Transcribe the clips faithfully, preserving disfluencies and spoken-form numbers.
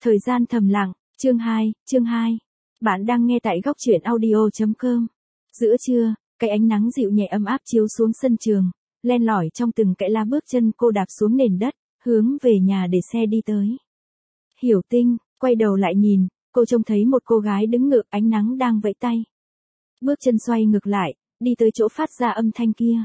Thời gian thầm lặng, chương hai, chương hai. Bạn đang nghe tại góc truyện audio chấm com. Giữa trưa, cái ánh nắng dịu nhẹ ấm áp chiếu xuống sân trường, len lỏi trong từng cái lá bước chân cô đạp xuống nền đất, hướng về nhà để xe đi tới. Hiểu Tinh, quay đầu lại nhìn, cô trông thấy một cô gái đứng ngược ánh nắng đang vẫy tay. Bước chân xoay ngược lại, đi tới chỗ phát ra âm thanh kia.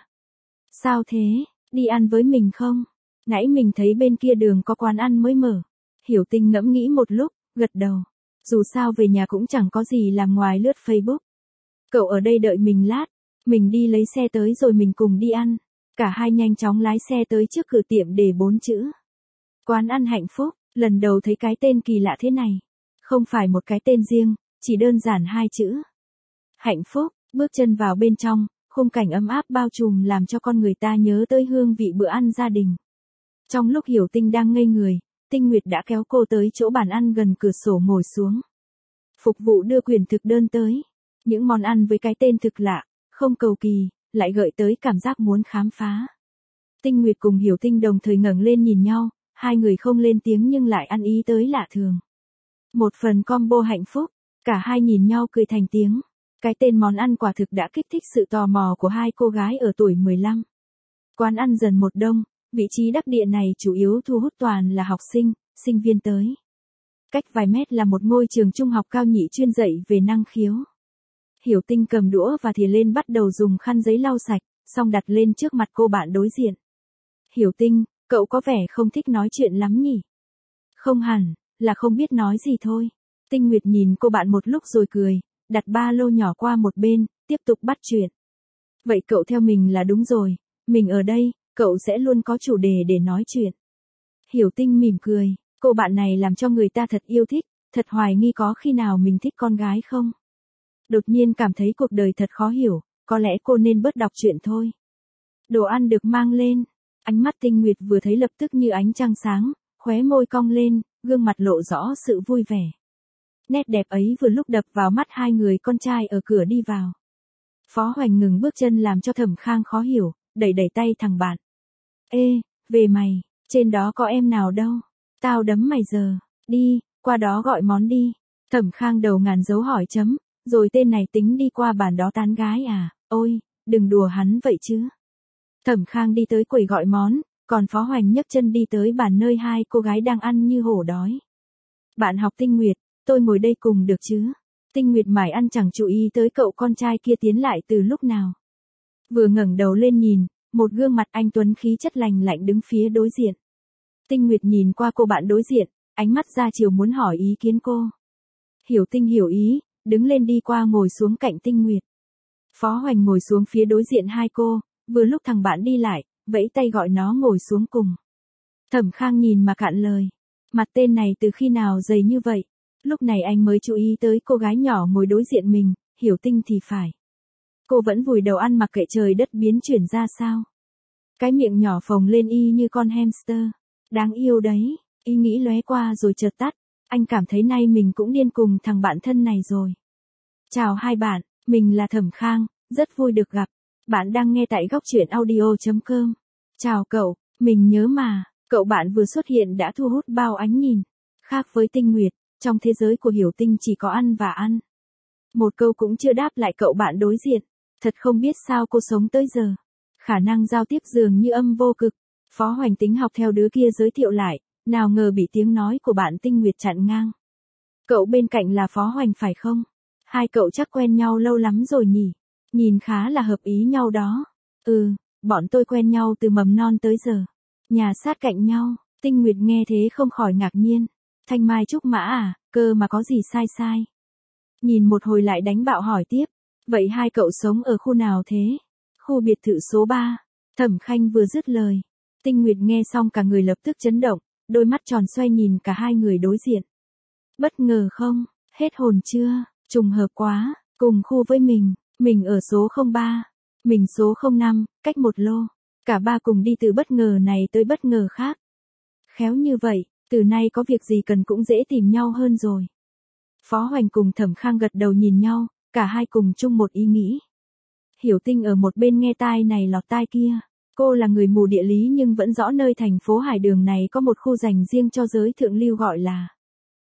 Sao thế, đi ăn với mình không? Nãy mình thấy bên kia đường có quán ăn mới mở. Hiểu Tinh ngẫm nghĩ một lúc, gật đầu. Dù sao về nhà cũng chẳng có gì làm ngoài lướt Facebook. Cậu ở đây đợi mình lát, mình đi lấy xe tới rồi mình cùng đi ăn. Cả hai nhanh chóng lái xe tới trước cửa tiệm để bốn chữ. Quán ăn Hạnh Phúc, lần đầu thấy cái tên kỳ lạ thế này. Không phải một cái tên riêng, chỉ đơn giản hai chữ. Hạnh Phúc, bước chân vào bên trong, khung cảnh ấm áp bao trùm làm cho con người ta nhớ tới hương vị bữa ăn gia đình. Trong lúc Hiểu Tinh đang ngây người, Tinh Nguyệt đã kéo cô tới chỗ bàn ăn gần cửa sổ ngồi xuống. Phục vụ đưa quyển thực đơn tới. Những món ăn với cái tên thực lạ, không cầu kỳ, lại gợi tới cảm giác muốn khám phá. Tinh Nguyệt cùng Hiểu Tinh đồng thời ngẩng lên nhìn nhau, hai người không lên tiếng nhưng lại ăn ý tới lạ thường. Một phần combo hạnh phúc, cả hai nhìn nhau cười thành tiếng. Cái tên món ăn quả thực đã kích thích sự tò mò của hai cô gái ở tuổi mười lăm. Quán ăn dần một đông, vị trí đắc địa này chủ yếu thu hút toàn là học sinh, sinh viên tới. Cách vài mét là một ngôi trường trung học cao nhị chuyên dạy về năng khiếu. Hiểu Tinh cầm đũa và thìa lên bắt đầu dùng khăn giấy lau sạch, xong đặt lên trước mặt cô bạn đối diện. Hiểu Tinh, cậu có vẻ không thích nói chuyện lắm nhỉ? Không hẳn, là không biết nói gì thôi. Tinh Nguyệt nhìn cô bạn một lúc rồi cười, đặt ba lô nhỏ qua một bên, tiếp tục bắt chuyện. Vậy cậu theo mình là đúng rồi, mình ở đây, cậu sẽ luôn có chủ đề để nói chuyện. Hiểu Tinh mỉm cười, cô bạn này làm cho người ta thật yêu thích, thật hoài nghi có khi nào mình thích con gái không? Đột nhiên cảm thấy cuộc đời thật khó hiểu, có lẽ cô nên bớt đọc truyện thôi. Đồ ăn được mang lên, ánh mắt Tinh Nguyệt vừa thấy lập tức như ánh trăng sáng, khóe môi cong lên, gương mặt lộ rõ sự vui vẻ. Nét đẹp ấy vừa lúc đập vào mắt hai người con trai ở cửa đi vào. Phó Hoành ngừng bước chân làm cho Thẩm Khang khó hiểu, đẩy đẩy tay thằng bạn. Ê, về mày, trên đó có em nào đâu, tao đấm mày giờ, đi, qua đó gọi món đi. Thẩm Khang đầu ngàn dấu hỏi chấm, rồi tên này tính đi qua bàn đó tán gái à, ôi, đừng đùa hắn vậy chứ. Thẩm Khang đi tới quầy gọi món, còn Phó Hoành nhấc chân đi tới bàn nơi hai cô gái đang ăn như hổ đói. Bạn học Tinh Nguyệt, tôi ngồi đây cùng được chứ? Tinh Nguyệt mải ăn chẳng chú ý tới cậu con trai kia tiến lại từ lúc nào. Vừa ngẩng đầu lên nhìn, một gương mặt anh tuấn khí chất lành lạnh đứng phía đối diện. Tinh Nguyệt nhìn qua cô bạn đối diện, ánh mắt ra chiều muốn hỏi ý kiến cô. Hiểu Tinh hiểu ý, đứng lên đi qua ngồi xuống cạnh Tinh Nguyệt. Phó Hoành ngồi xuống phía đối diện hai cô, vừa lúc thằng bạn đi lại, vẫy tay gọi nó ngồi xuống cùng. Thẩm Khang nhìn mà cạn lời. Mặt tên này từ khi nào dày như vậy? Lúc này anh mới chú ý tới cô gái nhỏ ngồi đối diện mình, Hiểu Tinh thì phải. Cô vẫn vùi đầu ăn mặc kệ trời đất biến chuyển ra sao. Cái miệng nhỏ phồng lên y như con hamster. Đáng yêu đấy, ý nghĩ lóe qua rồi chợt tắt. Anh cảm thấy nay mình cũng điên cùng thằng bạn thân này rồi. Chào hai bạn, mình là Thẩm Khang, rất vui được gặp. Bạn đang nghe tại góc truyện audio chấm com. Chào cậu, mình nhớ mà, cậu bạn vừa xuất hiện đã thu hút bao ánh nhìn. Khác với Tinh Nguyệt, trong thế giới của Hiểu Tinh chỉ có ăn và ăn. Một câu cũng chưa đáp lại cậu bạn đối diện. Thật không biết sao cô sống tới giờ. Khả năng giao tiếp dường như âm vô cực. Phó Hoành tính học theo đứa kia giới thiệu lại, nào ngờ bị tiếng nói của bạn Tinh Nguyệt chặn ngang. Cậu bên cạnh là Phó Hoành phải không? Hai cậu chắc quen nhau lâu lắm rồi nhỉ? Nhìn khá là hợp ý nhau đó. Ừ, bọn tôi quen nhau từ mầm non tới giờ. Nhà sát cạnh nhau. Tinh Nguyệt nghe thế không khỏi ngạc nhiên. Thanh mai trúc mã à, cơ mà có gì sai sai. Nhìn một hồi lại đánh bạo hỏi tiếp. Vậy hai cậu sống ở khu nào thế? Khu biệt thự số ba. Thẩm Khanh vừa dứt lời. Tinh Nguyệt nghe xong cả người lập tức chấn động, đôi mắt tròn xoay nhìn cả hai người đối diện. Bất ngờ không? Hết hồn chưa? Trùng hợp quá, cùng khu với mình, mình ở số không ba, mình số không năm, cách một lô. Cả ba cùng đi từ bất ngờ này tới bất ngờ khác. Khéo như vậy, từ nay có việc gì cần cũng dễ tìm nhau hơn rồi. Phó Hoành cùng Thẩm Khang gật đầu nhìn nhau, cả hai cùng chung một ý nghĩ. Hiểu Tinh ở một bên nghe tai này lọt tai kia. Cô là người mù địa lý nhưng vẫn rõ nơi thành phố Hải Đường này có một khu dành riêng cho giới thượng lưu gọi là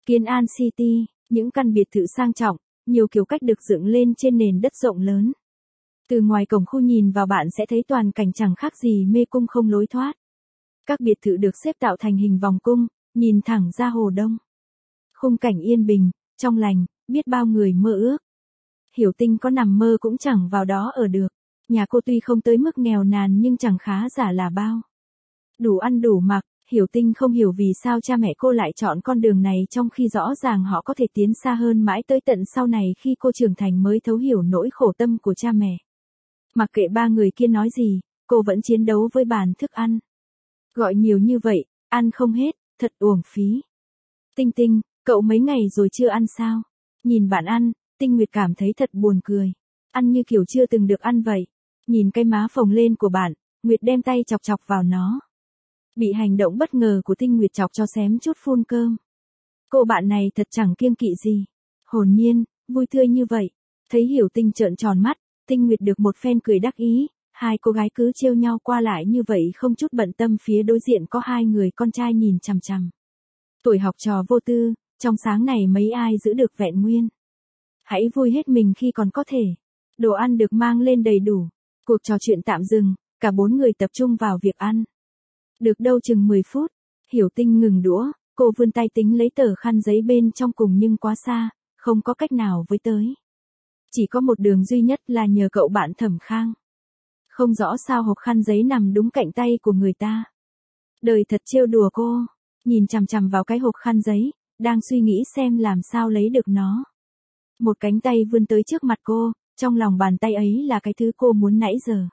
Kiến An City, những căn biệt thự sang trọng, nhiều kiểu cách được dựng lên trên nền đất rộng lớn. Từ ngoài cổng khu nhìn vào bạn sẽ thấy toàn cảnh chẳng khác gì mê cung không lối thoát. Các biệt thự được xếp tạo thành hình vòng cung, nhìn thẳng ra hồ Đông. Khung cảnh yên bình, trong lành, biết bao người mơ ước. Hiểu Tinh có nằm mơ cũng chẳng vào đó ở được. Nhà cô tuy không tới mức nghèo nàn nhưng chẳng khá giả là bao. Đủ ăn đủ mặc, Hiểu Tinh không hiểu vì sao cha mẹ cô lại chọn con đường này trong khi rõ ràng họ có thể tiến xa hơn mãi tới tận sau này khi cô trưởng thành mới thấu hiểu nỗi khổ tâm của cha mẹ. Mặc kệ ba người kia nói gì, cô vẫn chiến đấu với bàn thức ăn. Gọi nhiều như vậy, ăn không hết, thật uổng phí. Tinh Tinh, cậu mấy ngày rồi chưa ăn sao? Nhìn bạn ăn, Tinh Nguyệt cảm thấy thật buồn cười. Ăn như kiểu chưa từng được ăn vậy. Nhìn cái má phồng lên của bạn, Nguyệt đem tay chọc chọc vào nó. Bị hành động bất ngờ của Tinh Nguyệt chọc cho xém chút phun cơm. Cô bạn này thật chẳng kiêng kỵ gì. Hồn nhiên, vui tươi như vậy. Thấy Hiểu Tinh trợn tròn mắt, Tinh Nguyệt được một phen cười đắc ý. Hai cô gái cứ trêu nhau qua lại như vậy không chút bận tâm phía đối diện có hai người con trai nhìn chằm chằm. Tuổi học trò vô tư, trong sáng này mấy ai giữ được vẹn nguyên. Hãy vui hết mình khi còn có thể. Đồ ăn được mang lên đầy đủ. Cuộc trò chuyện tạm dừng, cả bốn người tập trung vào việc ăn. Được đâu chừng mười phút, Hiểu Tinh ngừng đũa, cô vươn tay tính lấy tờ khăn giấy bên trong cùng nhưng quá xa, không có cách nào với tới. Chỉ có một đường duy nhất là nhờ cậu bạn Thẩm Khang. Không rõ sao hộp khăn giấy nằm đúng cạnh tay của người ta. Đời thật trêu đùa cô, nhìn chằm chằm vào cái hộp khăn giấy, đang suy nghĩ xem làm sao lấy được nó. Một cánh tay vươn tới trước mặt cô, trong lòng bàn tay ấy là cái thứ cô muốn nãy giờ.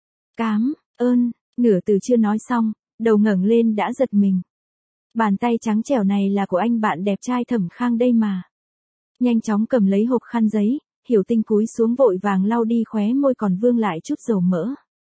Cám ơn, nửa từ chưa nói xong, đầu ngẩng lên đã giật mình. Bàn tay trắng trẻo này là của anh bạn đẹp trai Thẩm Khang đây mà. Nhanh chóng cầm lấy hộp khăn giấy, Hiểu Tinh cúi xuống vội vàng lau đi khóe môi còn vương lại chút dầu mỡ.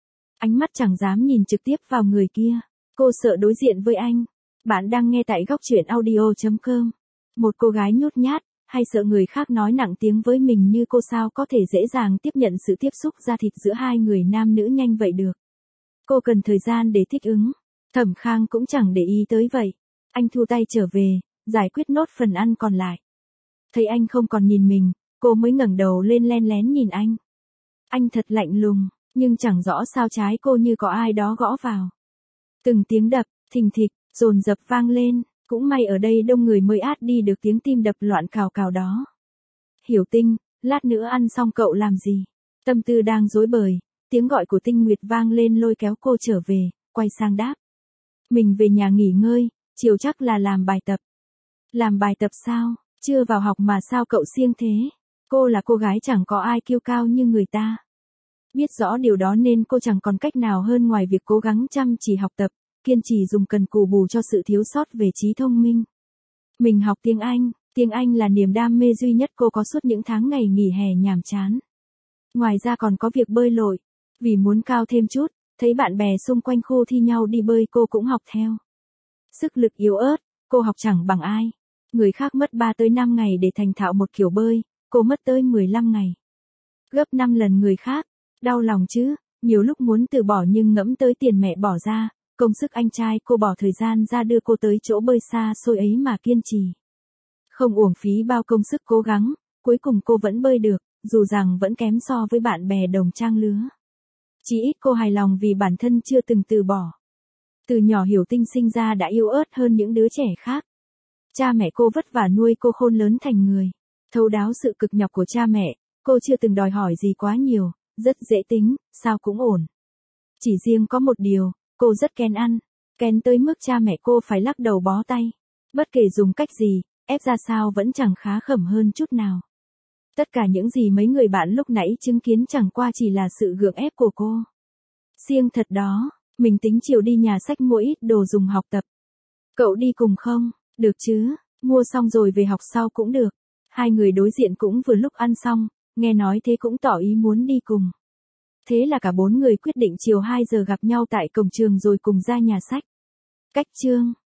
Ánh mắt chẳng dám nhìn trực tiếp vào người kia. Cô sợ đối diện với anh. Bạn đang nghe tại góc truyện audio chấm com. Một cô gái nhút nhát, hay sợ người khác nói nặng tiếng với mình như cô sao có thể dễ dàng tiếp nhận sự tiếp xúc da thịt giữa hai người nam nữ nhanh vậy được. Cô cần thời gian để thích ứng. Thẩm Khang cũng chẳng để ý tới vậy. Anh thu tay trở về, giải quyết nốt phần ăn còn lại. Thấy anh không còn nhìn mình, cô mới ngẩng đầu lên len lén nhìn anh. Anh thật lạnh lùng, nhưng chẳng rõ sao trái cô như có ai đó gõ vào. Từng tiếng đập, thình thịch, dồn dập vang lên, cũng may ở đây đông người mới át đi được tiếng tim đập loạn cào cào đó. Hiểu Tinh, lát nữa ăn xong cậu làm gì? Tâm tư đang rối bời, tiếng gọi của Tinh Nguyệt vang lên lôi kéo cô trở về, quay sang đáp. Mình về nhà nghỉ ngơi, chiều chắc là làm bài tập. Làm bài tập sao? Chưa vào học mà sao cậu siêng thế? Cô là cô gái chẳng có ai kiêu cao như người ta. Biết rõ điều đó nên cô chẳng còn cách nào hơn ngoài việc cố gắng chăm chỉ học tập, kiên trì dùng cần cù bù cho sự thiếu sót về trí thông minh. Mình học tiếng Anh, tiếng Anh là niềm đam mê duy nhất cô có suốt những tháng ngày nghỉ hè nhàm chán. Ngoài ra còn có việc bơi lội, vì muốn cao thêm chút, thấy bạn bè xung quanh khu thi nhau đi bơi cô cũng học theo. Sức lực yếu ớt, cô học chẳng bằng ai. Người khác mất ba tới năm ngày để thành thạo một kiểu bơi, cô mất tới mười lăm ngày. Gấp năm lần người khác, đau lòng chứ, nhiều lúc muốn từ bỏ nhưng ngẫm tới tiền mẹ bỏ ra, công sức anh trai cô bỏ thời gian ra đưa cô tới chỗ bơi xa xôi ấy mà kiên trì. Không uổng phí bao công sức cố gắng, cuối cùng cô vẫn bơi được, dù rằng vẫn kém so với bạn bè đồng trang lứa. Chỉ ít cô hài lòng vì bản thân chưa từng từ bỏ. Từ nhỏ Hiểu Tinh sinh ra đã yếu ớt hơn những đứa trẻ khác. Cha mẹ cô vất vả nuôi cô khôn lớn thành người. Thấu đáo sự cực nhọc của cha mẹ, cô chưa từng đòi hỏi gì quá nhiều, rất dễ tính, sao cũng ổn. Chỉ riêng có một điều, cô rất kén ăn, kén tới mức cha mẹ cô phải lắc đầu bó tay. Bất kể dùng cách gì, ép ra sao vẫn chẳng khá khẩm hơn chút nào. Tất cả những gì mấy người bạn lúc nãy chứng kiến chẳng qua chỉ là sự gượng ép của cô. Siêng thật đó, mình tính chiều đi nhà sách mua ít đồ dùng học tập. Cậu đi cùng không? Được chứ, mua xong rồi về học sau cũng được. Hai người đối diện cũng vừa lúc ăn xong, nghe nói thế cũng tỏ ý muốn đi cùng. Thế là cả bốn người quyết định chiều hai giờ gặp nhau tại cổng trường rồi cùng ra nhà sách. Cách chương